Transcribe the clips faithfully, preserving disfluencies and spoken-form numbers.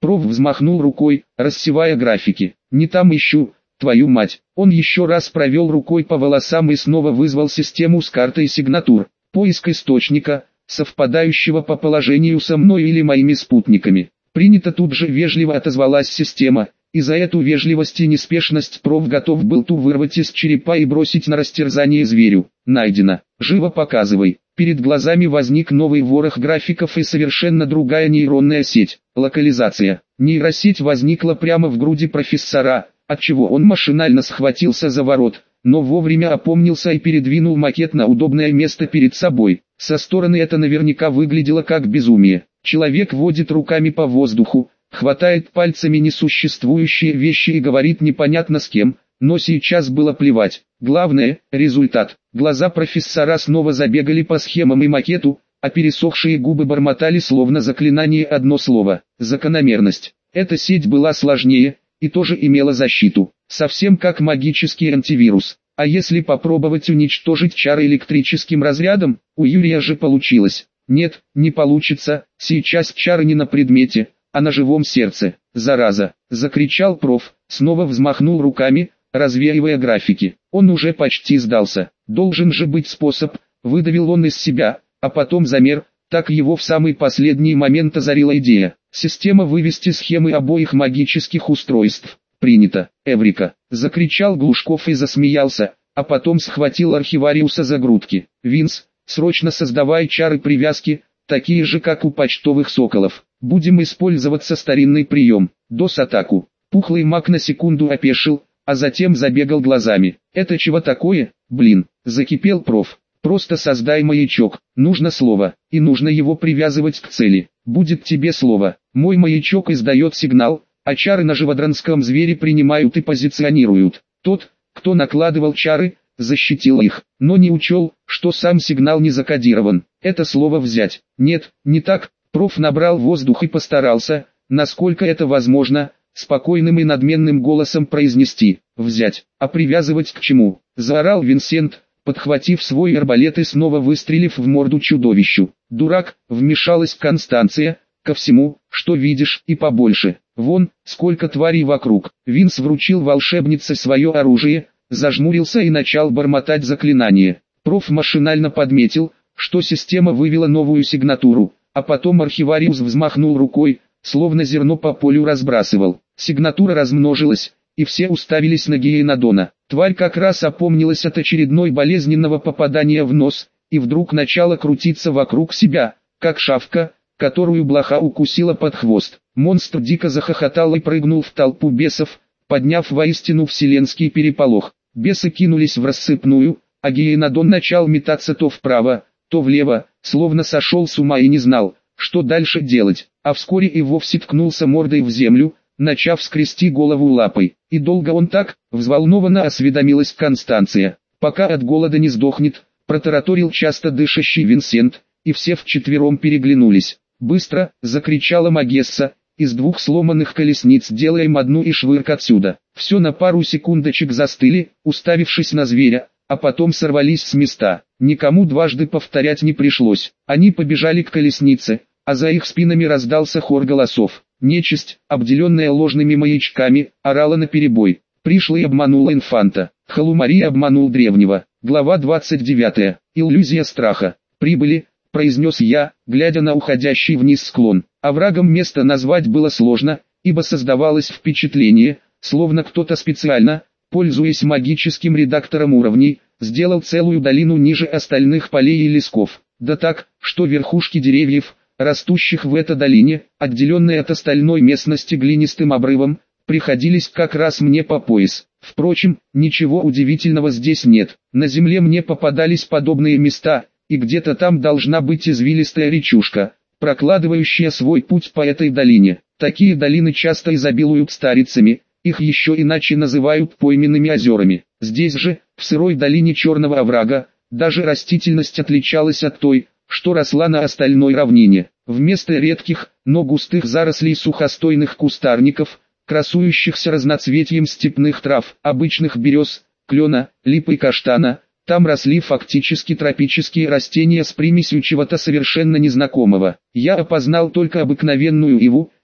Проф взмахнул рукой, рассевая графики. «Не там ищу, твою мать». Он еще раз провел рукой по волосам и снова вызвал систему с картой сигнатур. Поиск источника, совпадающего по положению со мной или моими спутниками. «Принято», тут же вежливо отозвалась система, и за эту вежливость и неспешность проф готов был ту вырвать из черепа и бросить на растерзание зверю. «Найдено. Живо показывай». Перед глазами возник новый ворох графиков и совершенно другая нейронная сеть. Локализация. Нейросеть возникла прямо в груди профессора, отчего он машинально схватился за ворот, но вовремя опомнился и передвинул макет на удобное место перед собой. Со стороны это наверняка выглядело как безумие. Человек водит руками по воздуху, хватает пальцами несуществующие вещи и говорит непонятно с кем, но сейчас было плевать. Главное – результат. Глаза профессора снова забегали по схемам и макету, а пересохшие губы бормотали словно заклинание одно слово – закономерность. Эта сеть была сложнее и тоже имела защиту, совсем как магический антивирус. А если попробовать уничтожить чары электрическим разрядом, у Юрия же получилось. Нет, не получится, сейчас чары не на предмете, а на живом сердце. «Зараза!» – закричал проф, снова взмахнул руками, развеивая графики. Он уже почти сдался. Должен же быть способ, выдавил он из себя, а потом замер, так его в самый последний момент озарила идея. Система вывести схемы обоих магических устройств. «Принято, Эврика!» – закричал Глушков и засмеялся, а потом схватил архивариуса за грудки. «Винс, срочно создавай чары привязки, такие же как у почтовых соколов. Будем использоваться старинный прием, дос-атаку». Пухлый маг на секунду опешил, а затем забегал глазами. «Это чего такое, блин?» – закипел проф. «Просто создай маячок, нужно слово, и нужно его привязывать к цели. Будет тебе слово. Мой маячок издает сигнал, а чары на живодранском звере принимают и позиционируют. Тот, кто накладывал чары, защитил их, но не учел, что сам сигнал не закодирован. Это слово взять. Нет, не так». Проф набрал воздух и постарался, насколько это возможно, спокойным и надменным голосом произнести «взять», а привязывать к чему? Заорал Винсент, подхватив свой арбалет и снова выстрелив в морду чудовищу. «Дурак», вмешалась Констанция, «ко всему, что видишь, и побольше. Вон, сколько тварей вокруг». Винс вручил волшебнице свое оружие, зажмурился и начал бормотать заклинание. Проф машинально подметил, что система вывела новую сигнатуру, а потом архивариус взмахнул рукой, словно зерно по полю разбрасывал. Сигнатура размножилась, и все уставились на Гиенодона. Тварь как раз опомнилась от очередной болезненного попадания в нос, и вдруг начала крутиться вокруг себя, как шавка, которую блоха укусила под хвост. Монстр дико захохотал и прыгнул в толпу бесов, подняв воистину вселенский переполох. Бесы кинулись в рассыпную, а Гиенодон начал метаться то вправо, то влево, словно сошел с ума и не знал, что дальше делать, а вскоре и вовсе ткнулся мордой в землю, начав скрести голову лапой. «И долго он так?» – взволнованно осведомилась Констанция. «Пока от голода не сдохнет», – протараторил часто дышащий Винсент, и все вчетвером переглянулись. «Быстро!» – закричала Магесса, «из двух сломанных колесниц делаем одну и швырк отсюда». Все на пару секундочек застыли, уставившись на зверя, а потом сорвались с места. Никому дважды повторять не пришлось. Они побежали к колеснице, а за их спинами раздался хор голосов. Нечисть, обделенная ложными маячками, орала наперебой. Пришлый обманул инфанта. Халумари обманул древнего. Глава двадцать девятая. Иллюзия страха. «Прибыли», — произнес я, глядя на уходящий вниз склон. Оврагом место назвать было сложно, ибо создавалось впечатление, словно кто-то специально, пользуясь магическим редактором уровней, сделал целую долину ниже остальных полей и лесков. Да так, что верхушки деревьев, растущих в этой долине, отделенные от остальной местности глинистым обрывом, приходились как раз мне по пояс. Впрочем, ничего удивительного здесь нет. На земле мне попадались подобные места, и где-то там должна быть извилистая речушка, прокладывающая свой путь по этой долине. Такие долины часто изобилуют старицами, их еще иначе называют пойменными озерами. Здесь же, в сырой долине Черного оврага, даже растительность отличалась от той, что росла на остальной равнине. Вместо редких, но густых зарослей сухостойных кустарников, красующихся разноцветием степных трав, обычных берез, клена, липы и каштана, там росли фактически тропические растения с примесью чего-то совершенно незнакомого. Я опознал только обыкновенную иву,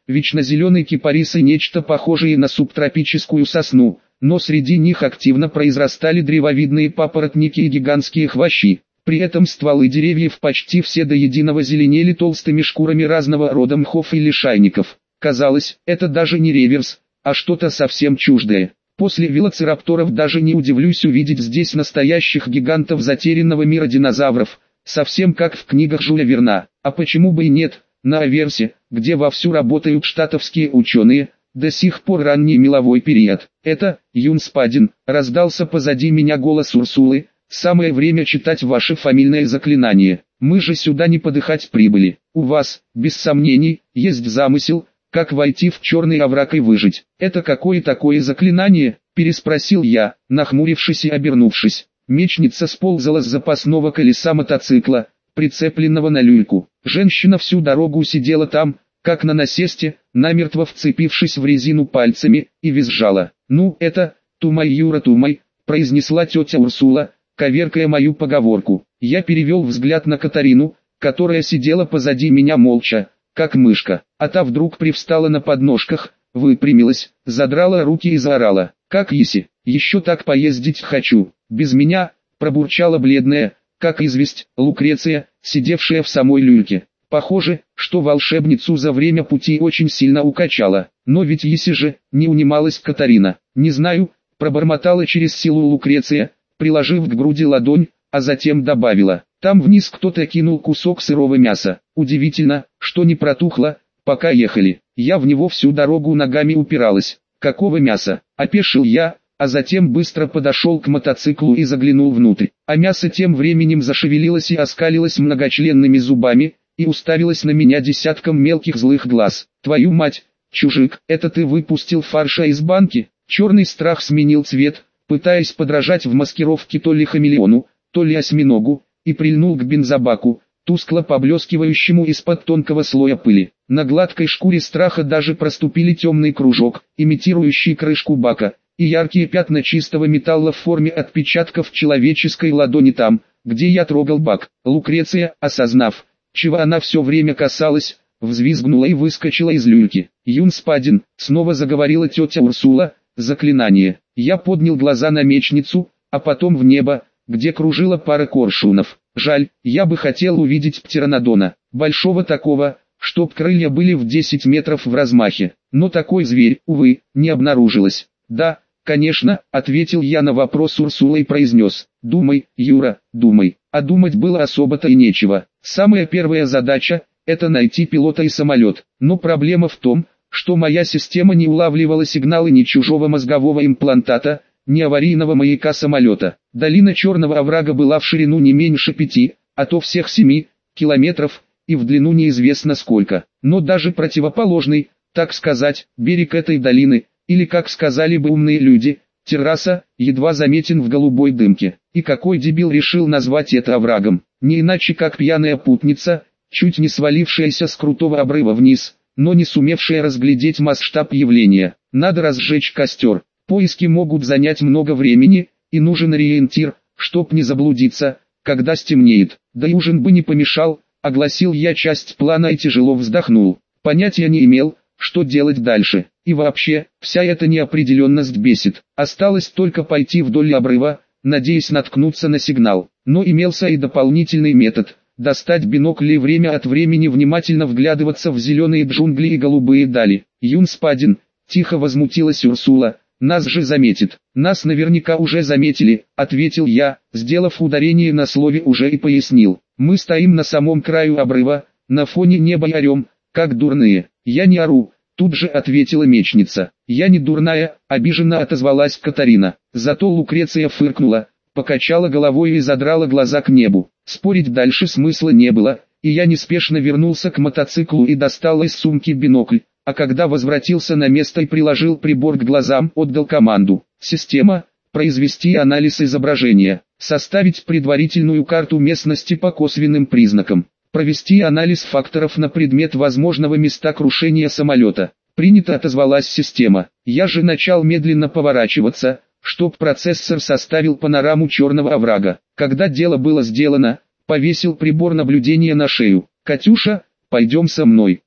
вечнозеленый кипарис и нечто похожее на субтропическую сосну, но среди них активно произрастали древовидные папоротники и гигантские хвощи. При этом стволы деревьев почти все до единого зеленели толстыми шкурами разного рода мхов и лишайников. Казалось, это даже не реверс, а что-то совсем чуждое. После велоцирапторов даже не удивлюсь увидеть здесь настоящих гигантов затерянного мира динозавров, совсем как в книгах Жюля Верна. А почему бы и нет, на Аверсе, где вовсю работают штатовские ученые, до сих пор ранний меловой период. Это, Юнспадин, раздался позади меня голос Урсулы. Самое время читать ваше фамильное заклинание. Мы же сюда не подыхать прибыли. У вас, без сомнений, есть замысел, как войти в черный овраг и выжить. Это какое такое заклинание? Переспросил я, нахмурившись и обернувшись. Мечница сползала с запасного колеса мотоцикла, прицепленного на люльку. Женщина всю дорогу сидела там, как на насесте, намертво вцепившись в резину пальцами, и визжала. «Ну это, тумай, Юра, тумай», произнесла тетя Урсула, коверкая мою поговорку. Я перевел взгляд на Катарину, которая сидела позади меня молча, как мышка, а та вдруг привстала на подножках, выпрямилась, задрала руки и заорала. «Как еси, еще так поездить хочу, без меня», пробурчала бледная, как известь, Лукреция, сидевшая в самой люльке. Похоже, что волшебницу за время пути очень сильно укачала. Но ведь еси же, не унималась Катарина. «Не знаю», пробормотала через силу Лукреция, приложив к груди ладонь, а затем добавила. «Там вниз кто-то кинул кусок сырого мяса. Удивительно, что не протухло, пока ехали. Я в него всю дорогу ногами упиралась. Какого мяса?» Опешил я, а затем быстро подошел к мотоциклу и заглянул внутрь. А мясо тем временем зашевелилось и оскалилось многочленными зубами, и уставилась на меня десятком мелких злых глаз. «Твою мать, чужик, это ты выпустил фарша из банки?» Черный страх сменил цвет, пытаясь подражать в маскировке то ли хамелеону, то ли осьминогу, и прильнул к бензобаку, тускло поблескивающему из-под тонкого слоя пыли. На гладкой шкуре страха даже проступили темный кружок, имитирующий крышку бака, и яркие пятна чистого металла в форме отпечатков человеческой ладони там, где я трогал бак. Лукреция, осознав, чего она все время касалась, взвизгнула и выскочила из люльки. «Юнспадин», снова заговорила тетя Урсула, — «заклинание». Я поднял глаза на мечницу, а потом в небо, где кружила пара коршунов. Жаль, я бы хотел увидеть птеранодона, большого такого, чтоб крылья были в десять метров в размахе. Но такой зверь, увы, не обнаружилось. «Да, конечно», — ответил я на вопрос Урсулы и произнес. «Думай, Юра, думай». А думать было особо-то и нечего. Самая первая задача — это найти пилота и самолет. Но проблема в том, что моя система не улавливала сигналы ни чужого мозгового имплантата, ни аварийного маяка самолета. Долина Черного оврага была в ширину не меньше пяти, а то всех семи, километров, и в длину неизвестно сколько. Но даже противоположный, так сказать, берег этой долины, или как сказали бы умные люди, терраса, едва заметен в голубой дымке. И какой дебил решил назвать это оврагом? Не иначе как пьяная путница, чуть не свалившаяся с крутого обрыва вниз, но не сумевшая разглядеть масштаб явления. Надо разжечь костер. Поиски могут занять много времени, и нужен ориентир, чтоб не заблудиться, когда стемнеет. Да и ужин бы не помешал, огласил я часть плана и тяжело вздохнул. Понятия не имел, что делать дальше. И вообще, вся эта неопределенность бесит. Осталось только пойти вдоль обрыва, надеясь наткнуться на сигнал. Но имелся и дополнительный метод – достать бинокль и время от времени внимательно вглядываться в зеленые джунгли и голубые дали. «Юнспадин», – тихо возмутилась Урсула, – «нас же заметит». «Нас наверняка уже заметили», – ответил я, сделав ударение на слове «уже» и пояснил. «Мы стоим на самом краю обрыва, на фоне неба и орем, как дурные». «Я не ору», – тут же ответила мечница. «Я не дурная», – обиженно отозвалась Катарина. Зато Лукреция фыркнула, покачала головой и задрала глаза к небу. Спорить дальше смысла не было, и я неспешно вернулся к мотоциклу и достал из сумки бинокль, а когда возвратился на место и приложил прибор к глазам, отдал команду. Система, произвести анализ изображения, составить предварительную карту местности по косвенным признакам, провести анализ факторов на предмет возможного места крушения самолета. Принято, отозвалась система. Я же начал медленно поворачиваться, чтоб процессор составил панораму черного оврага. Когда дело было сделано, повесил прибор наблюдения на шею. «Катюша, пойдем со мной»,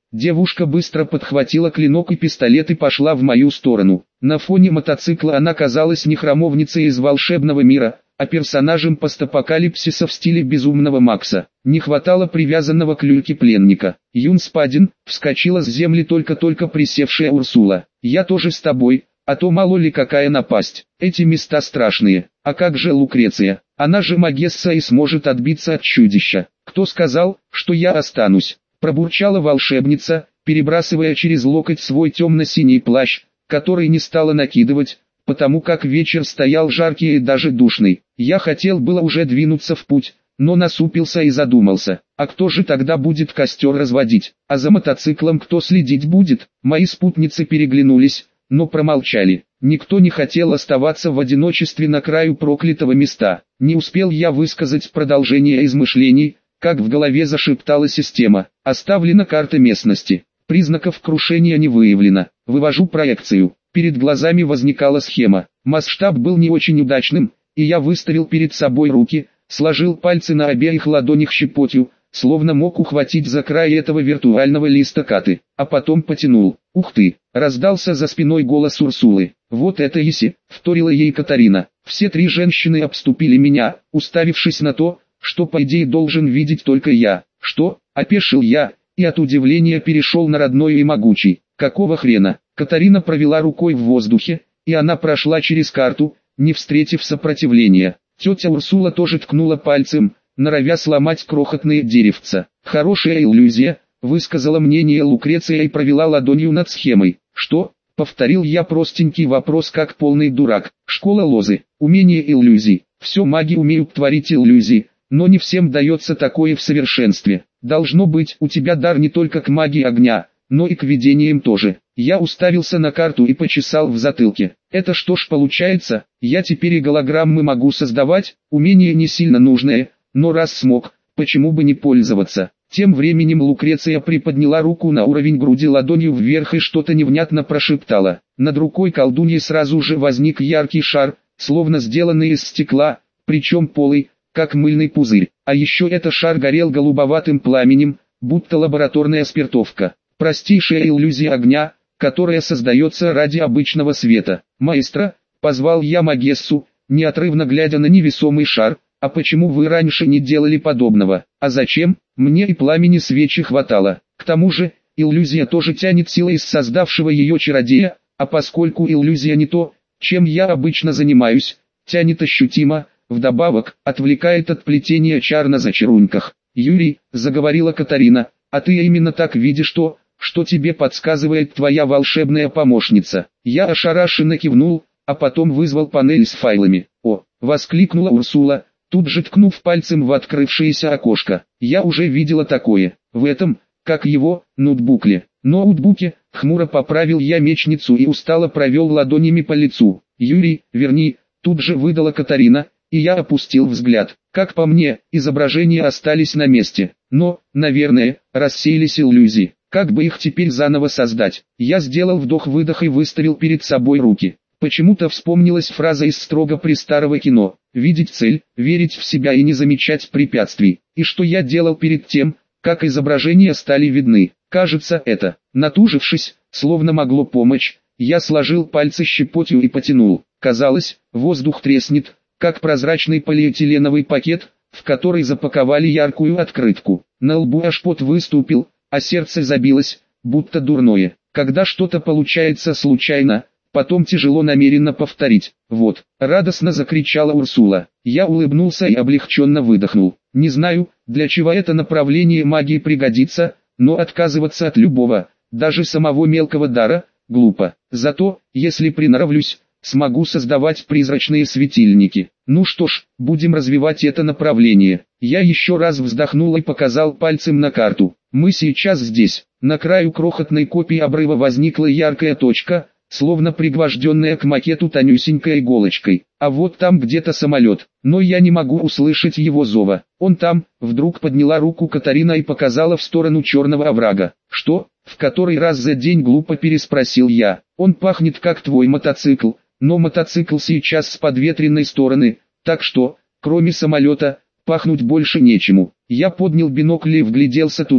Девушка быстро подхватила клинок и пистолет и пошла в мою сторону. На фоне мотоцикла она казалась не храмовницей из волшебного мира, а персонажем постапокалипсиса в стиле Безумного Макса. Не хватало привязанного к люльке пленника. Юн Спадин, вскочила с земли только-только присевшая Урсула. «Я тоже с тобой, а то мало ли какая напасть. Эти места страшные. А как же Лукреция? Она же Магесса и сможет отбиться от чудища. Кто сказал, что я останусь?» Пробурчала волшебница, перебрасывая через локоть свой темно-синий плащ, который не стала накидывать, потому как вечер стоял жаркий и даже душный. Я хотел было уже двинуться в путь, но насупился и задумался, а кто же тогда будет костер разводить, а за мотоциклом кто следить будет? Мои спутницы переглянулись, но промолчали. Никто не хотел оставаться в одиночестве на краю проклятого места. Не успел я высказать продолжение измышлений, как в голове зашептала система. Оставлена карта местности. Признаков крушения не выявлено. Вывожу проекцию. Перед глазами возникала схема. Масштаб был не очень удачным, и я выставил перед собой руки, сложил пальцы на обеих ладонях щепотью, словно мог ухватить за край этого виртуального листа карты, а потом потянул. «Ух ты!» — раздался за спиной голос Урсулы. «Вот это Иси!» — вторила ей Катарина. Все три женщины обступили меня, уставившись на то, что по идее должен видеть только я. «Что?» — опешил я, и от удивления перешел на родной и могучий. «Какого хрена?» Катарина провела рукой в воздухе, и она прошла через карту, не встретив сопротивления. Тетя Урсула тоже ткнула пальцем, норовя сломать крохотные деревца. «Хорошая иллюзия», — высказала мнение Лукреция и провела ладонью над схемой. «Что?» — повторил я простенький вопрос как полный дурак. «Школа Лозы. Умение иллюзий. Все маги умеют творить иллюзии, но не всем дается такое в совершенстве. Должно быть, у тебя дар не только к магии огня, но и к видениям тоже». Я уставился на карту и почесал в затылке. Это что ж получается, я теперь и голограммы могу создавать, умение не сильно нужное, но раз смог, почему бы не пользоваться. Тем временем Лукреция приподняла руку на уровень груди ладонью вверх и что-то невнятно прошептала. Над рукой колдуньи сразу же возник яркий шар, словно сделанный из стекла, причем полый, как мыльный пузырь. А еще этот шар горел голубоватым пламенем, будто лабораторная спиртовка. Простейшая иллюзия огня, которая создается ради обычного света. «Маэстро», — позвал я Магессу, неотрывно глядя на невесомый шар, «а почему вы раньше не делали подобного?» «А зачем? Мне и пламени свечи хватало. К тому же, иллюзия тоже тянет силой из создавшего ее чародея, а поскольку иллюзия не то, чем я обычно занимаюсь, тянет ощутимо, вдобавок, отвлекает от плетения чар на зачаруньках». «Юрий», — заговорила Катарина, — «а ты именно так видишь то, что тебе подсказывает твоя волшебная помощница». Я ошарашенно кивнул, а потом вызвал панель с файлами. «О!» — воскликнула Урсула, тут же ткнув пальцем в открывшееся окошко. «Я уже видела такое, в этом, как его, ноутбуке». «Ноутбуке», — хмуро поправил я мечницу и устало провел ладонями по лицу. «Юрий, верни», — тут же выдала Катарина, и я опустил взгляд. Как по мне, изображения остались на месте, но, наверное, рассеялись иллюзии. Как бы их теперь заново создать? Я сделал вдох-выдох и выставил перед собой руки. Почему-то вспомнилась фраза из строго престарого кино: «Видеть цель, верить в себя и не замечать препятствий». И что я делал перед тем, как изображения стали видны? Кажется, это, натужившись, словно могло помочь, я сложил пальцы щепотью и потянул. Казалось, воздух треснет, как прозрачный полиэтиленовый пакет, в который запаковали яркую открытку. На лбу аж пот выступил, а сердце забилось, будто дурное. Когда что-то получается случайно, потом тяжело намеренно повторить. «Вот!» — радостно закричала Урсула. Я улыбнулся и облегченно выдохнул. Не знаю, для чего это направление магии пригодится, но отказываться от любого, даже самого мелкого дара, глупо. Зато, если приноровлюсь, смогу создавать призрачные светильники. Ну что ж, будем развивать это направление. Я еще раз вздохнул и показал пальцем на карту. Мы сейчас здесь. На краю крохотной копии обрыва возникла яркая точка, словно пригвожденная к макету тонюсенькой иголочкой. А вот там где-то самолет, но я не могу услышать его зова. Он там, вдруг подняла руку Катарина и показала в сторону черного оврага. «Что?» — в который раз за день глупо переспросил я. «Он пахнет как твой мотоцикл, но мотоцикл сейчас с подветренной стороны, так что, кроме самолета, пахнуть больше нечему». Я поднял бинокль и вгляделся туда.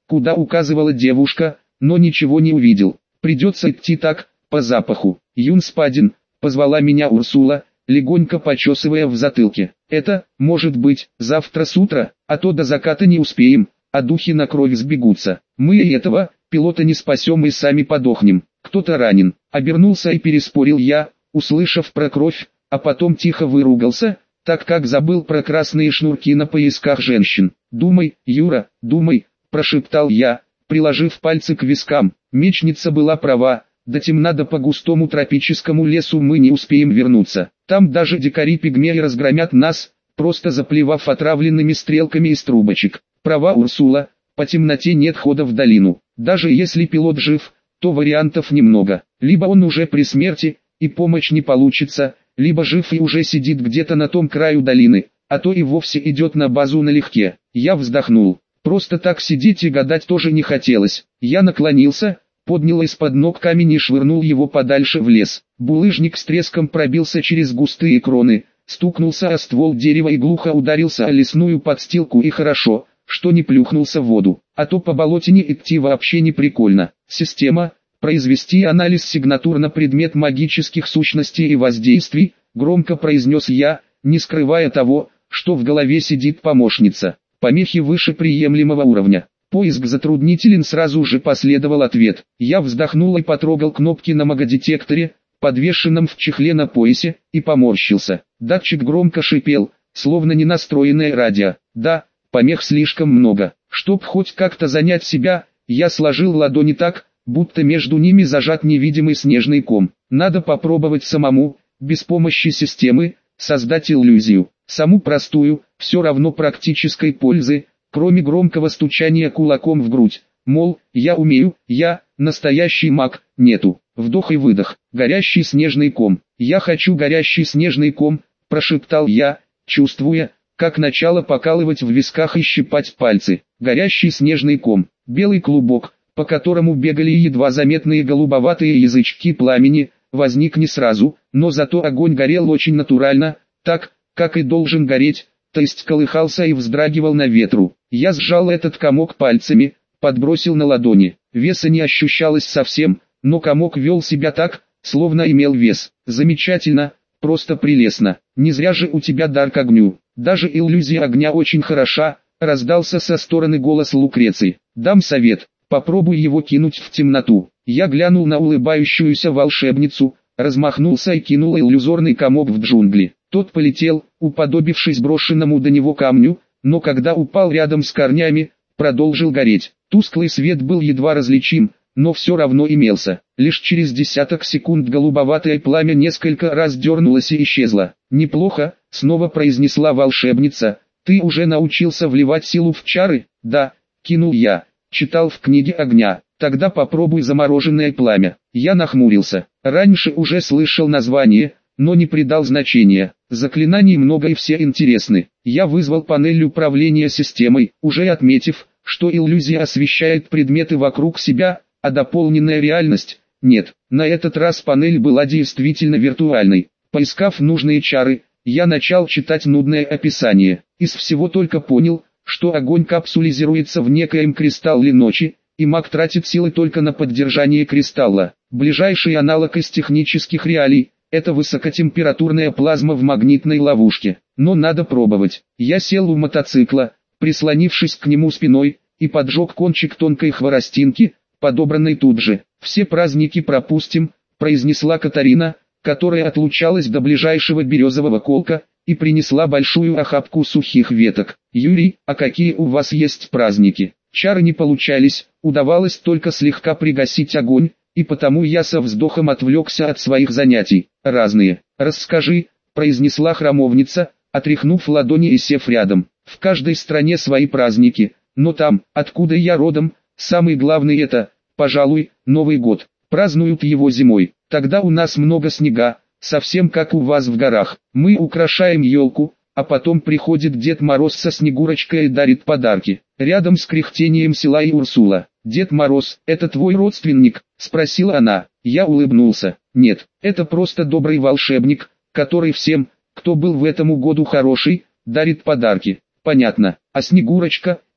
куда указывала девушка, но ничего не увидел. Придется идти так, по запаху. Юнспадин, позвала меня Урсула, легонько почесывая в затылке. Это, может быть, завтра с утра, а то до заката не успеем, а духи на кровь сбегутся. Мы и этого, пилота не спасем и сами подохнем. Кто-то ранен. Обернулся и переспорил я, услышав про кровь, а потом тихо выругался, так как забыл про красные шнурки на поясках женщин. «Думай, Юра, думай», – прошептал я, приложив пальцы к вискам. Мечница была права, до темна да по густому тропическому лесу мы не успеем вернуться. Там даже дикари-пигмеи разгромят нас, просто заплевав отравленными стрелками из трубочек. Права Урсула, по темноте нет хода в долину. Даже если пилот жив, то вариантов немного. Либо он уже при смерти, и помощь не получится, либо жив и уже сидит где-то на том краю долины, а то и вовсе идет на базу налегке. Я вздохнул. Просто так сидеть и гадать тоже не хотелось. Я наклонился, поднял из-под ног камень и швырнул его подальше в лес. Булыжник с треском пробился через густые кроны, стукнулся о ствол дерева и глухо ударился о лесную подстилку, и хорошо, что не плюхнулся в воду, а то по болотине идти вообще не прикольно. Система, произвести анализ сигнатур на предмет магических сущностей и воздействий, громко произнес я, не скрывая того, что в голове сидит помощница. Помехи выше приемлемого уровня. Поиск затруднителен, сразу же последовал ответ. Я вздохнул и потрогал кнопки на магодетекторе, подвешенном в чехле на поясе, и поморщился. Датчик громко шипел, словно ненастроенное радио. Да, помех слишком много. Чтоб хоть как-то занять себя, я сложил ладони так, будто между ними зажат невидимый снежный ком. Надо попробовать самому, без помощи системы, создать иллюзию. Саму простую, все равно практической пользы, кроме громкого стучания кулаком в грудь. Мол, я умею, я, настоящий маг, нету. Вдох и выдох. Горящий снежный ком. Я хочу горящий снежный ком, прошептал я, чувствуя, как начало покалывать в висках и щипать пальцы. Горящий снежный ком. Белый клубок, по которому бегали едва заметные голубоватые язычки пламени, возник не сразу, но зато огонь горел очень натурально, так, как и должен гореть, то есть колыхался и вздрагивал на ветру. Я сжал этот комок пальцами, подбросил на ладони. Веса не ощущалось совсем, но комок вел себя так, словно имел вес. Замечательно, просто прелестно. Не зря же у тебя дар к огню. Даже иллюзия огня очень хороша, раздался со стороны голос Лукреции. Дам совет, попробуй его кинуть в темноту. Я глянул на улыбающуюся волшебницу, размахнулся и кинул иллюзорный комок в джунгли. Тот полетел, уподобившись брошенному до него камню, но когда упал рядом с корнями, продолжил гореть. Тусклый свет был едва различим, но все равно имелся. Лишь через десяток секунд голубоватое пламя несколько раз дернулось и исчезло. «Неплохо», — снова произнесла волшебница. «Ты уже научился вливать силу в чары?» «Да», — кинул я. «Читал в книге огня. Тогда попробуй замороженное пламя». Я нахмурился. Раньше уже слышал название, но не придал значения. Заклинаний много и все интересны. Я вызвал панель управления системой, уже отметив, что иллюзия освещает предметы вокруг себя, а дополненная реальность – нет. На этот раз панель была действительно виртуальной. Поискав нужные чары, я начал читать нудное описание. Из всего только понял, что огонь капсулизируется в некоем кристалле ночи, и маг тратит силы только на поддержание кристалла. Ближайший аналог из технических реалий – это высокотемпературная плазма в магнитной ловушке. Но надо пробовать. Я сел у мотоцикла, прислонившись к нему спиной, и поджег кончик тонкой хворостинки, подобранной тут же. «Все праздники пропустим», — произнесла Катарина, которая отлучалась до ближайшего березового колка, и принесла большую охапку сухих веток. «Юрий, а какие у вас есть праздники?» Чары не получались, удавалось только слегка пригасить огонь, и потому я со вздохом отвлекся от своих занятий. «Разные. Расскажи», — произнесла храмовница, отряхнув ладони и сев рядом. «В каждой стране свои праздники, но там, откуда я родом, самый главный это, пожалуй, Новый год. Празднуют его зимой. Тогда у нас много снега, совсем как у вас в горах. Мы украшаем елку, а потом приходит Дед Мороз со Снегурочкой и дарит подарки». Рядом с кряхтением села и Урсула. «Дед Мороз, это твой родственник?» – спросила она. Я улыбнулся. «Нет, это просто добрый волшебник, который всем, кто был в этом году хороший, дарит подарки». «Понятно. А Снегурочка,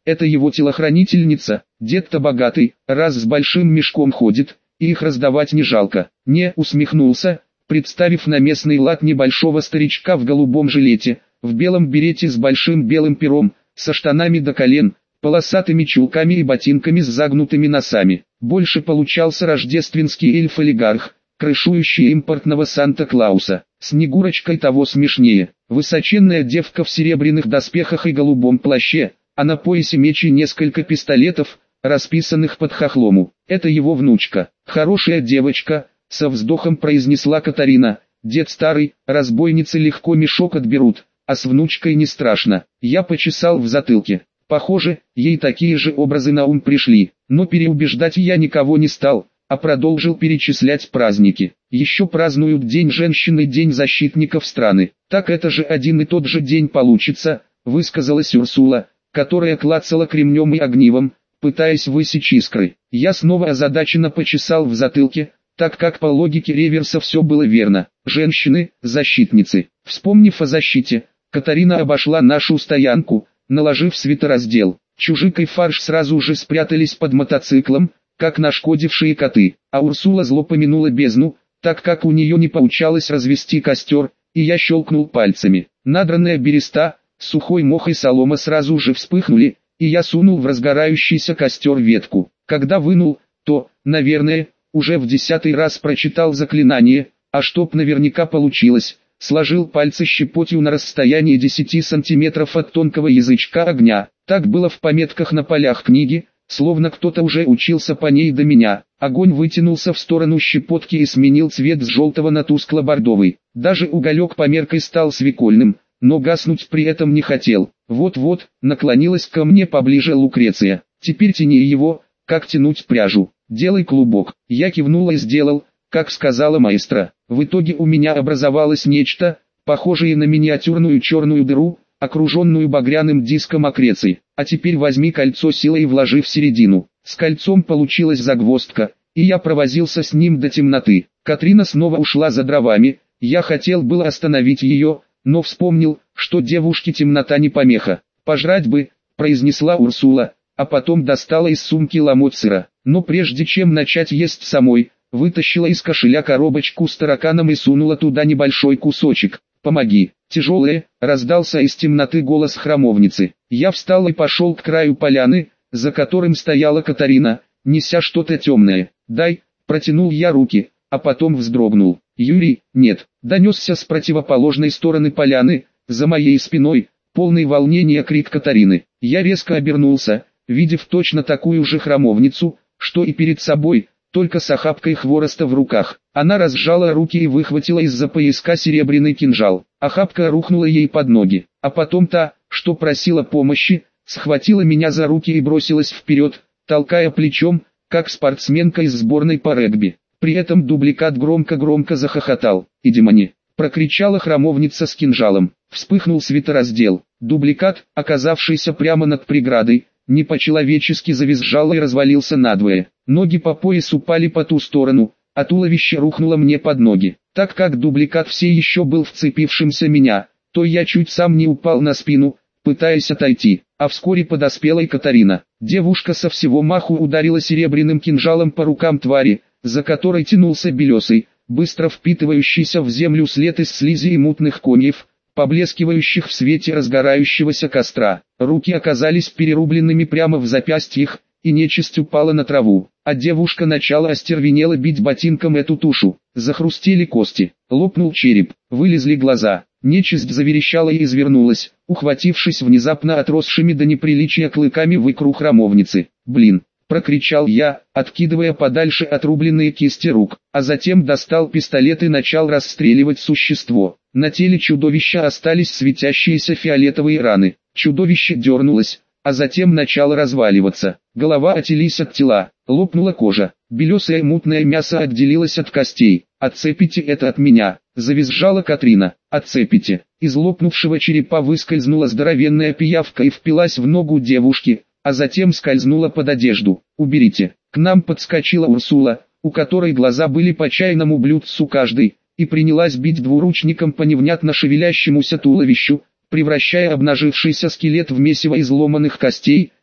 это его телохранительница, дед-то богатый, раз с большим мешком ходит, и их раздавать не жалко. Не усмехнулся, представив на местный лад небольшого старичка в голубом жилете, в белом берете с большим белым пером, со штанами до колен, полосатыми чулками и ботинками с загнутыми носами. Больше получался рождественский эльф-олигарх, крышующий импортного Санта-Клауса. Снегурочкой того смешнее. Высоченная девка в серебряных доспехах и голубом плаще, а на поясе меч и несколько пистолетов, расписанных под хохлому. Это его внучка. Хорошая девочка, со вздохом произнесла Катарина. Дед старый, разбойницы легко мешок отберут, а с внучкой не страшно. Я почесал в затылке. Похоже, ей такие же образы на ум пришли, но переубеждать я никого не стал, а продолжил перечислять праздники. Еще празднуют День женщины, День защитников страны. Так это же один и тот же день получится, высказалась Урсула, которая клацала кремнем и огнивом, пытаясь высечь искры. Я снова озадаченно почесал в затылке, так как по логике реверса все было верно. Женщины, защитницы. Вспомнив о защите, Катарина обошла нашу стоянку, наложив свитораздел. Чужик и Фарш сразу же спрятались под мотоциклом, как нашкодившие коты, а Урсула зло помянула бездну, так как у нее не получалось развести костер, и я щелкнул пальцами. Надранная береста, сухой мох и солома сразу же вспыхнули, и я сунул в разгорающийся костер ветку. Когда вынул, то, наверное, уже в десятый раз прочитал заклинание, а чтоб наверняка получилось, сложил пальцы щепотью на расстоянии десяти сантиметров от тонкого язычка огня. Так было в пометках на полях книги, словно кто-то уже учился по ней до меня. Огонь вытянулся в сторону щепотки и сменил цвет с желтого на тускло-бордовый. Даже уголек померкой стал свекольным, но гаснуть при этом не хотел. Вот-вот, наклонилась ко мне поближе Лукреция. Теперь тяни его, как тянуть пряжу. Делай клубок. Я кивнул и сделал, как сказала маэстро. В итоге у меня образовалось нечто, похожее на миниатюрную черную дыру, окруженную багряным диском аккреции. А теперь возьми кольцо силой и вложи в середину. С кольцом получилась загвоздка, и я провозился с ним до темноты. Катрина снова ушла за дровами. Я хотел было остановить ее, но вспомнил, что девушке темнота не помеха. «Пожрать бы», — произнесла Урсула, а потом достала из сумки ломоть сыра. Но прежде чем начать есть самой, вытащила из кошеля коробочку с тараканом и сунула туда небольшой кусочек. «Помоги!» «Тяжелое!» — раздался из темноты голос храмовницы. Я встал и пошел к краю поляны, за которым стояла Катарина, неся что-то темное. «Дай!» — протянул я руки, а потом вздрогнул. «Юрий, нет!» — донесся с противоположной стороны поляны, за моей спиной, полный волнения крик Катарины. Я резко обернулся, видев точно такую же храмовницу, что и перед собой, только с охапкой хвороста в руках. Она разжала руки и выхватила из-за пояска серебряный кинжал. Охапка рухнула ей под ноги, а потом та, что просила помощи, схватила меня за руки и бросилась вперед, толкая плечом, как спортсменка из сборной по регби. При этом дубликат громко-громко захохотал. «Идемони!» — прокричала храмовница с кинжалом. Вспыхнул свитораздел. Дубликат, оказавшийся прямо над преградой, не по-человечески завизжал и развалился надвое. Ноги по пояс упали по ту сторону, а туловище рухнуло мне под ноги. Так как дубликат все еще был вцепившимся меня, то я чуть сам не упал на спину, пытаясь отойти. А вскоре подоспела и Катарина. Девушка со всего маху ударила серебряным кинжалом по рукам твари, за которой тянулся белесый, быстро впитывающийся в землю след из слизи и мутных комьев, поблескивающих в свете разгорающегося костра. Руки оказались перерубленными прямо в запястьях, и нечисть упала на траву, а девушка начала остервенело бить ботинком эту тушу. Захрустели кости, лопнул череп, вылезли глаза. Нечисть заверещала и извернулась, ухватившись внезапно отросшими до неприличия клыками в икру храмовницы. «Блин!» — прокричал я, откидывая подальше отрубленные кисти рук, а затем достал пистолет и начал расстреливать существо. На теле чудовища остались светящиеся фиолетовые раны. Чудовище дернулось, а затем начало разваливаться. Голова отелись от тела, лопнула кожа, белесое мутное мясо отделилось от костей. «Отцепите это от меня!» — завизжала Катрина. «Отцепите!» Из лопнувшего черепа выскользнула здоровенная пиявка и впилась в ногу девушки, а затем скользнула под одежду. «Уберите!» К нам подскочила Урсула, у которой глаза были по чайному блюдцу каждый, и принялась бить двуручником по невнятно шевелящемуся туловищу, превращая обнажившийся скелет в месиво изломанных костей,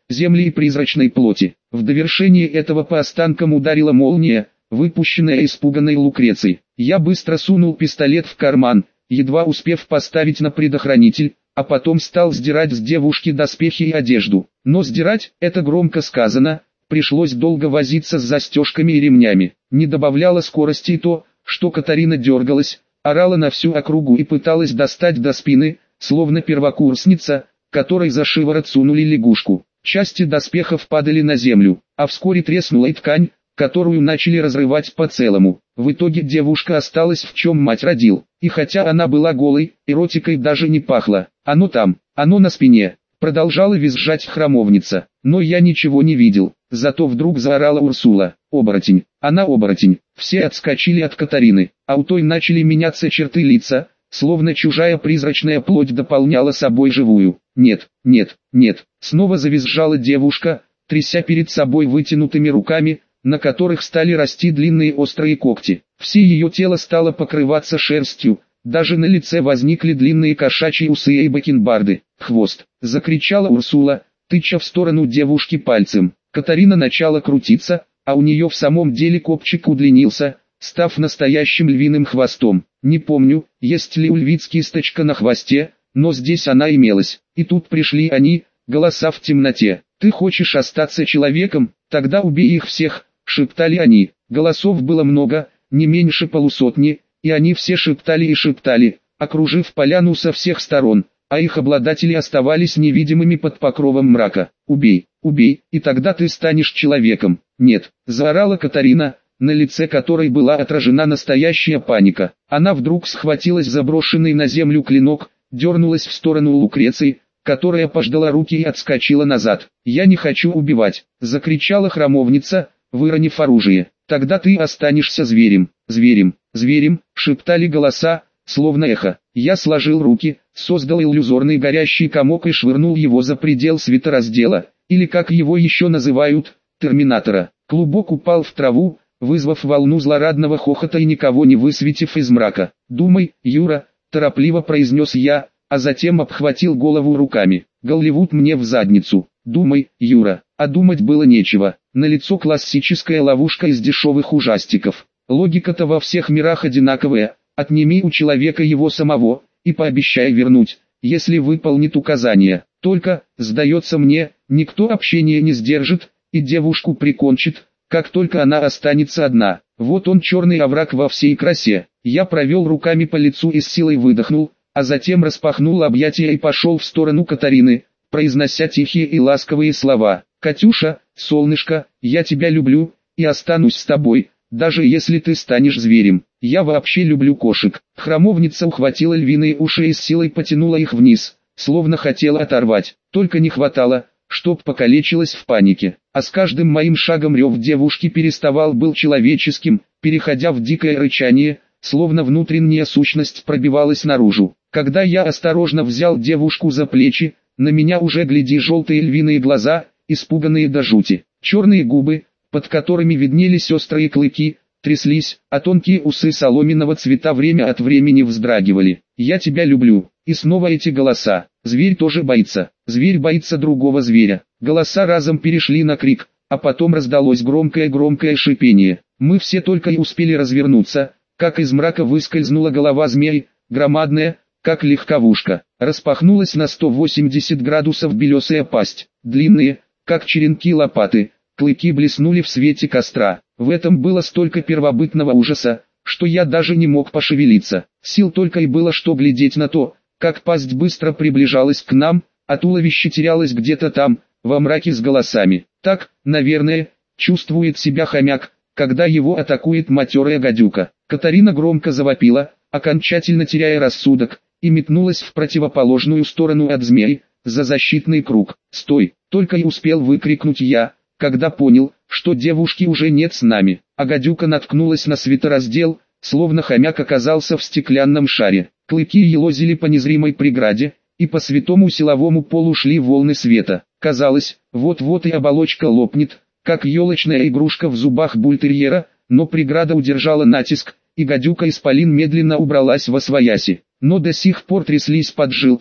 земли и призрачной плоти. В довершение этого по останкам ударила молния, выпущенная испуганной Лукрецией. Я быстро сунул пистолет в карман, едва успев поставить на предохранитель, а потом стал сдирать с девушки доспехи и одежду. Но сдирать, это громко сказано, пришлось долго возиться с застежками и ремнями. Не добавляло скорости и то, что Катарина дергалась, орала на всю округу и пыталась достать до спины, словно первокурсница, которой за шиворот сунули лягушку. Части доспехов падали на землю, а вскоре треснула и ткань, которую начали разрывать по целому. В итоге девушка осталась в чем мать родил, и хотя она была голой, эротикой даже не пахло. Оно там, оно на спине, продолжала визжать храмовница, но я ничего не видел. Зато вдруг заорала Урсула: оборотень, она оборотень. Все отскочили от Катарины, а у той начали меняться черты лица, словно чужая призрачная плоть дополняла собой живую. Нет, нет, нет, снова завизжала девушка, тряся перед собой вытянутыми руками, на которых стали расти длинные острые когти. Все ее тело стало покрываться шерстью, даже на лице возникли длинные кошачьи усы и бакенбарды. «Хвост!» — закричала Урсула, тыча в сторону девушки пальцем. Катарина начала крутиться, а у нее в самом деле копчик удлинился, став настоящим львиным хвостом. Не помню, есть ли у львиц кисточка на хвосте, но здесь она имелась. И тут пришли они, голоса в темноте. «Ты хочешь остаться человеком? Тогда убей их всех!» — шептали они. Голосов было много, не меньше полусотни, и они все шептали и шептали, окружив поляну со всех сторон, а их обладатели оставались невидимыми под покровом мрака. «Убей, убей, и тогда ты станешь человеком!» «Нет!» — заорала Катарина, на лице которой была отражена настоящая паника. Она вдруг схватилась за брошенный на землю клинок, дернулась в сторону Лукреции, которая пождала руки и отскочила назад. «Я не хочу убивать!» — закричала храмовница, выронив оружие. «Тогда ты останешься зверем, зверем, зверем!» — шептали голоса, словно эхо. Я сложил руки, создал иллюзорный горящий комок и швырнул его за предел светораздела, или как его еще называют, терминатора. Клубок упал в траву, вызвав волну злорадного хохота и никого не высветив из мрака. «Думай, Юра!» — торопливо произнес я, а затем обхватил голову руками. «Голливуд мне в задницу! Думай, Юра!» А думать было нечего. Налицо классическая ловушка из дешевых ужастиков. Логика-то во всех мирах одинаковая. Отними у человека его самого, и пообещай вернуть, если выполнит указания. Только, сдается мне, никто общения не сдержит, и девушку прикончит, как только она останется одна. Вот он, черный овраг во всей красе. Я провел руками по лицу и с силой выдохнул, а затем распахнул объятия и пошел в сторону Катарины, произнося тихие и ласковые слова. «Катюша, солнышко, я тебя люблю, и останусь с тобой, даже если ты станешь зверем. Я вообще люблю кошек». Храмовница ухватила львиные уши и с силой потянула их вниз, словно хотела оторвать. Только не хватало, чтоб покалечилась в панике. А с каждым моим шагом рев девушки переставал был человеческим, переходя в дикое рычание, словно внутренняя сущность пробивалась наружу. Когда я осторожно взял девушку за плечи, на меня уже гляди желтые львиные глаза, испуганные до жути. Черные губы, под которыми виднелись острые клыки, тряслись, а тонкие усы соломенного цвета время от времени вздрагивали. «Я тебя люблю». И снова эти голоса. Зверь тоже боится. Зверь боится другого зверя. Голоса разом перешли на крик, а потом раздалось громкое-громкое шипение. Мы все только и успели развернуться, как из мрака выскользнула голова змеи, громадная, как легковушка. Распахнулась на сто восемьдесят градусов белесая пасть. Длинные, как черенки лопаты, клыки блеснули в свете костра. В этом было столько первобытного ужаса, что я даже не мог пошевелиться. Сил только и было что глядеть на то, как пасть быстро приближалась к нам, а туловище терялось где-то там, во мраке с голосами. Так, наверное, чувствует себя хомяк, когда его атакует матерая гадюка. Катарина громко завопила, окончательно теряя рассудок, и метнулась в противоположную сторону от змеи, за защитный круг. «Стой!» — только и успел выкрикнуть я, когда понял, что девушки уже нет с нами, а гадюка наткнулась на светораздел, словно хомяк оказался в стеклянном шаре. Клыки елозили по незримой преграде, и по святому силовому полу шли волны света. Казалось, вот-вот и оболочка лопнет, как елочная игрушка в зубах бультерьера, но преграда удержала натиск, и гадюка-исполин медленно убралась восвояси. Но до сих пор тряслись поджилки,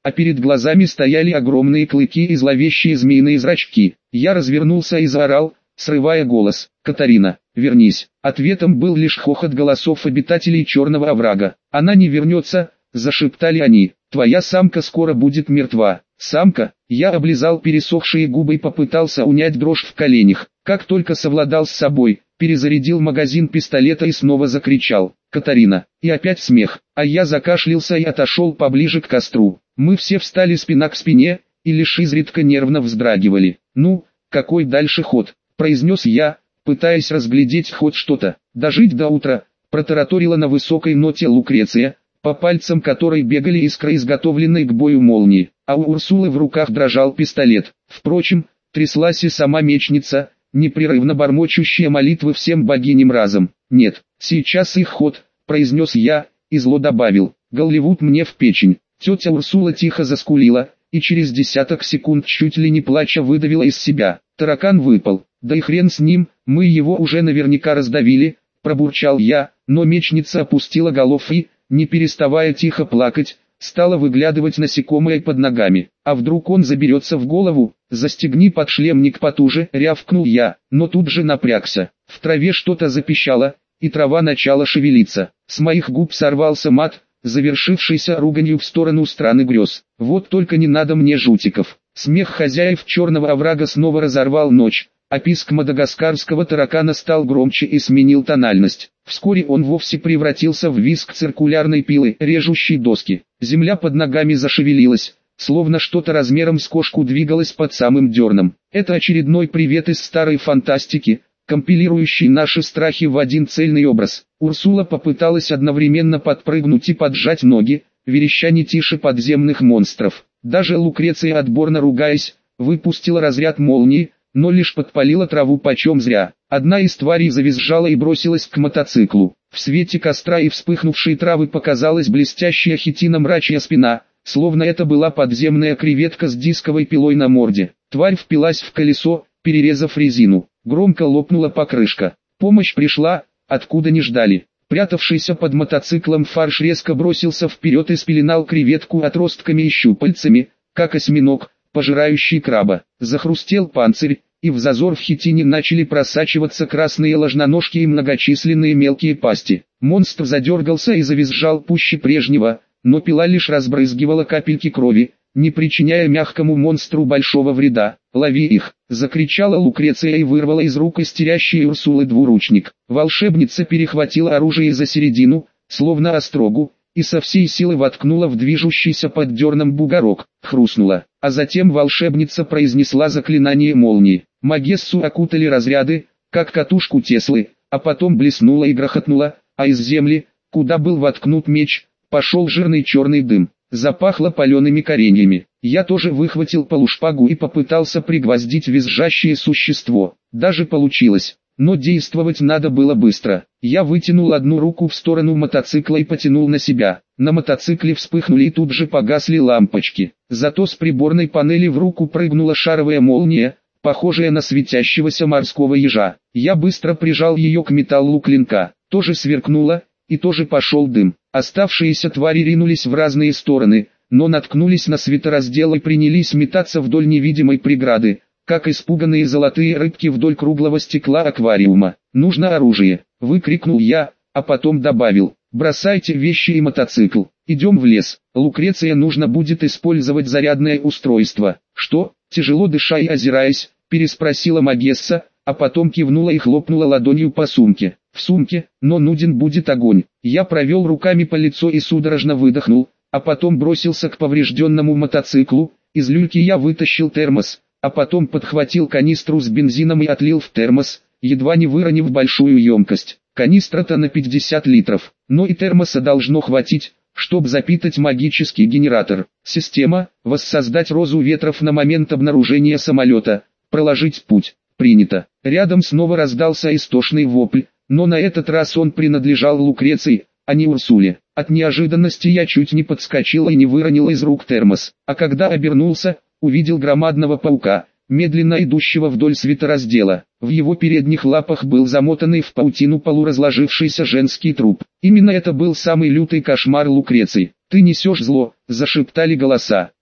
а перед глазами стояли огромные клыки и зловещие змеиные зрачки. Я развернулся и заорал, срывая голос: «Катарина, вернись!» Ответом был лишь хохот голосов обитателей Черного оврага. «Она не вернется», — зашептали они. «Твоя самка скоро будет мертва». «Самка?» Я облизал пересохшие губы и попытался унять дрожь в коленях. Как только совладал с собой, перезарядил магазин пистолета и снова закричал: «Катарина!» И опять смех, а я закашлялся и отошел поближе к костру. Мы все встали спина к спине, и лишь изредка нервно вздрагивали. «Ну, какой дальше ход?» — произнес я, пытаясь разглядеть хоть что-то. «Дожить до утра», — протараторила на высокой ноте Лукреция, по пальцам которой бегали искры изготовленной к бою молнии, а у Урсулы в руках дрожал пистолет. Впрочем, тряслась и сама мечница, непрерывно бормочущая молитвы всем богиням разом. «Нет, сейчас их ход», — произнес я, и зло добавил: «Голливуд мне в печень». Тетя Урсула тихо заскулила, и через десяток секунд чуть ли не плача выдавила из себя: «Таракан выпал, да и хрен с ним, мы его уже наверняка раздавили», — пробурчал я, но мечница опустила голову и, не переставая тихо плакать, стала выглядывать насекомое под ногами. «А вдруг он заберется в голову? Застегни подшлемник потуже», — рявкнул я, но тут же напрягся. В траве что-то запищало, и трава начала шевелиться. С моих губ сорвался мат, завершившийся руганью в сторону страны грез. «Вот только не надо мне жутиков». Смех хозяев Черного оврага снова разорвал ночь, а писк мадагаскарского таракана стал громче и сменил тональность. Вскоре он вовсе превратился в визг циркулярной пилы, режущей доски. Земля под ногами зашевелилась, словно что-то размером с кошку двигалось под самым дерном. Это очередной привет из старой фантастики, компилирующий наши страхи в один цельный образ. Урсула попыталась одновременно подпрыгнуть и поджать ноги, вереща не тише подземных монстров. Даже Лукреция, отборно ругаясь, выпустила разряд молнии, но лишь подпалила траву почем зря. Одна из тварей завизжала и бросилась к мотоциклу. В свете костра и вспыхнувшей травы показалась блестящая хитино-мрачья спина, словно это была подземная креветка с дисковой пилой на морде. Тварь впилась в колесо, перерезав резину. Громко лопнула покрышка. Помощь пришла, откуда не ждали. Прятавшийся под мотоциклом фарш резко бросился вперед и спеленал креветку отростками и щупальцами, как осьминог, пожирающий краба. Захрустел панцирь, и в зазор в хитине начали просачиваться красные ложноножки и многочисленные мелкие пасти. Монстр задергался и завизжал пуще прежнего, но пила лишь разбрызгивала капельки крови, не причиняя мягкому монстру большого вреда. «Лови их!» — закричала Лукреция и вырвала из рук истерящей Урсулы двуручник. Волшебница перехватила оружие за середину, словно острогу, и со всей силы воткнула в движущийся под дерном бугорок. Хрустнула, а затем волшебница произнесла заклинание молнии. Магессу окутали разряды, как катушку Теслы, а потом блеснула и грохотнула, а из земли, куда был воткнут меч, пошел жирный черный дым. Запахло палеными кореньями. Я тоже выхватил полушпагу и попытался пригвоздить визжащее существо. Даже получилось. Но действовать надо было быстро. Я вытянул одну руку в сторону мотоцикла и потянул на себя. На мотоцикле вспыхнули и тут же погасли лампочки. Зато с приборной панели в руку прыгнула шаровая молния, похожая на светящегося морского ежа. Я быстро прижал ее к металлу клинка. Тоже сверкнуло, и тоже пошел дым. Оставшиеся твари ринулись в разные стороны, но наткнулись на светораздел и принялись метаться вдоль невидимой преграды, как испуганные золотые рыбки вдоль круглого стекла аквариума. «Нужно оружие!» — выкрикнул я, а потом добавил: «Бросайте вещи и мотоцикл, идем в лес. Лукреция нужно будет использовать зарядное устройство». «Что?» — тяжело дыша и озираясь, переспросила Магесса, а потом кивнула и хлопнула ладонью по сумке. «В сумке, но нужен будет огонь». Я провел руками по лицу и судорожно выдохнул, а потом бросился к поврежденному мотоциклу. Из люльки я вытащил термос, а потом подхватил канистру с бензином и отлил в термос, едва не выронив большую емкость. Канистра-то на пятьдесят литров, но и термоса должно хватить, чтобы запитать магический генератор. Система: воссоздать розу ветров на момент обнаружения самолета, проложить путь. Принято. Рядом снова раздался истошный вопль, но на этот раз он принадлежал Лукреции, а не Урсуле. От неожиданности я чуть не подскочил и не выронил из рук термос, а когда обернулся, увидел громадного паука, медленно идущего вдоль светораздела. В его передних лапах был замотанный в паутину полуразложившийся женский труп. Именно это был самый лютый кошмар Лукреции. «Ты несешь зло», — зашептали голоса.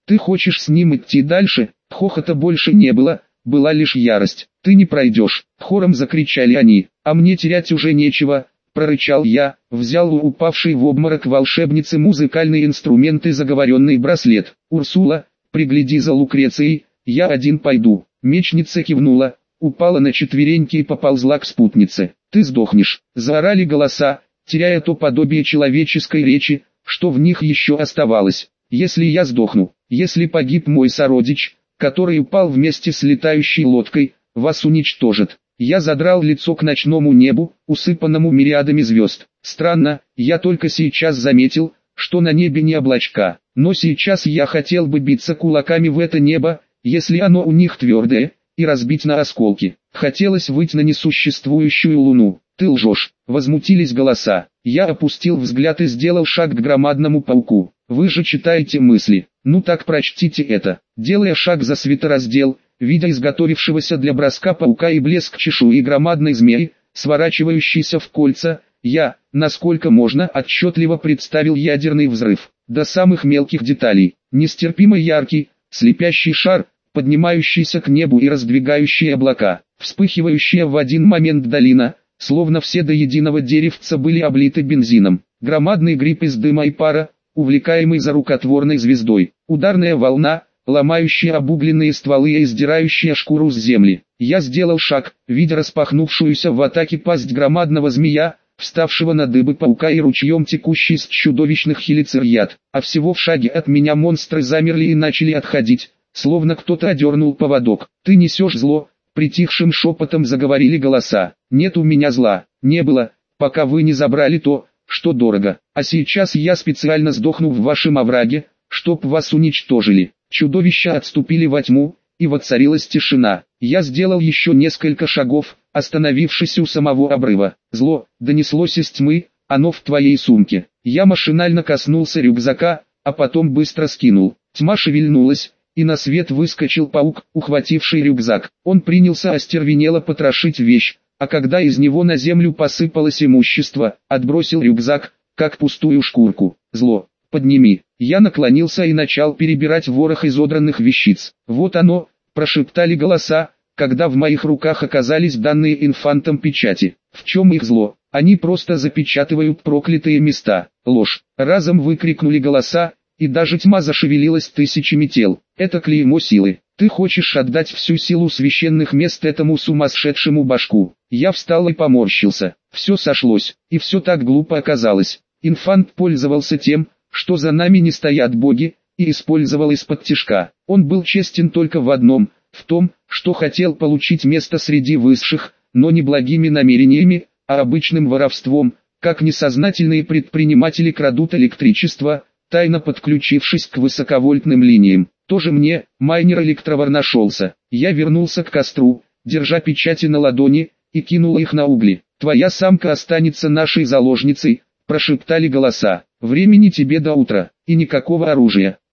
Ты хочешь с ним идти дальше? Хохота больше не было, была лишь ярость. Ты не пройдешь, хором закричали они. А мне терять уже нечего, прорычал я, взял у упавшей в обморок волшебницы музыкальный инструмент и заговоренный браслет. Урсула, пригляди за Лукрецией, я один пойду. Мечница кивнула, упала на четвереньки и поползла к спутнице. Ты сдохнешь, заорали голоса, теряя то подобие человеческой речи, что в них еще оставалось. Если я сдохну, если погиб мой сородич, который упал вместе с летающей лодкой, вас уничтожат. Я задрал лицо к ночному небу, усыпанному мириадами звезд. Странно, я только сейчас заметил, что на небе не облачка. Но сейчас я хотел бы биться кулаками в это небо, если оно у них твердое, и разбить на осколки. Хотелось выйти на несуществующую луну. Ты лжешь, возмутились голоса. Я опустил взгляд и сделал шаг к громадному пауку. Вы же читаете мысли, ну так прочтите это. Делая шаг за свитораздел, видя изготовившегося для броска паука и блеск чешуи громадной змеи, сворачивающейся в кольца, я, насколько можно, отчетливо представил ядерный взрыв. До самых мелких деталей, нестерпимо яркий, слепящий шар, поднимающийся к небу и раздвигающий облака, вспыхивающая в один момент долина, словно все до единого деревца были облиты бензином. Громадный гриб из дыма и пара, увлекаемый за рукотворной звездой. Ударная волна, ломающая обугленные стволы и издирающая шкуру с земли. Я сделал шаг, видя распахнувшуюся в атаке пасть громадного змея, вставшего на дыбы паука и ручьем текущий с чудовищных хелицер яд. А всего в шаге от меня монстры замерли и начали отходить, словно кто-то одернул поводок. Ты несешь зло, притихшим шепотом заговорили голоса. Нет у меня зла, не было, пока вы не забрали то, что дорого. А сейчас я специально сдохну в вашем овраге, чтоб вас уничтожили. Чудовища отступили во тьму, и воцарилась тишина. Я сделал еще несколько шагов, остановившись у самого обрыва. Зло, донеслось из тьмы, оно в твоей сумке. Я машинально коснулся рюкзака, а потом быстро скинул. Тьма шевельнулась, и на свет выскочил паук, ухвативший рюкзак. Он принялся остервенело потрошить вещь, а когда из него на землю посыпалось имущество, отбросил рюкзак, как пустую шкурку. Зло, подними. Я наклонился и начал перебирать ворох изодранных вещиц. Вот оно, прошептали голоса, когда в моих руках оказались данные инфантом печати. В чем их зло? Они просто запечатывают проклятые места. Ложь. Разом выкрикнули голоса, и даже тьма зашевелилась тысячами тел. Это клеймо силы. Ты хочешь отдать всю силу священных мест этому сумасшедшему башку. Я встал и поморщился. Все сошлось, и все так глупо оказалось. Инфант пользовался тем, что за нами не стоят боги, и использовал из-под тишка. Он был честен только в одном, в том, что хотел получить место среди высших, но не благими намерениями, а обычным воровством, как несознательные предприниматели крадут электричество, тайно подключившись к высоковольтным линиям. Тоже мне, майнер электровар нашелся. Я вернулся к костру, держа печати на ладони, и кинул их на угли. Твоя самка останется нашей заложницей, прошептали голоса. Времени тебе до утра, и никакого оружия.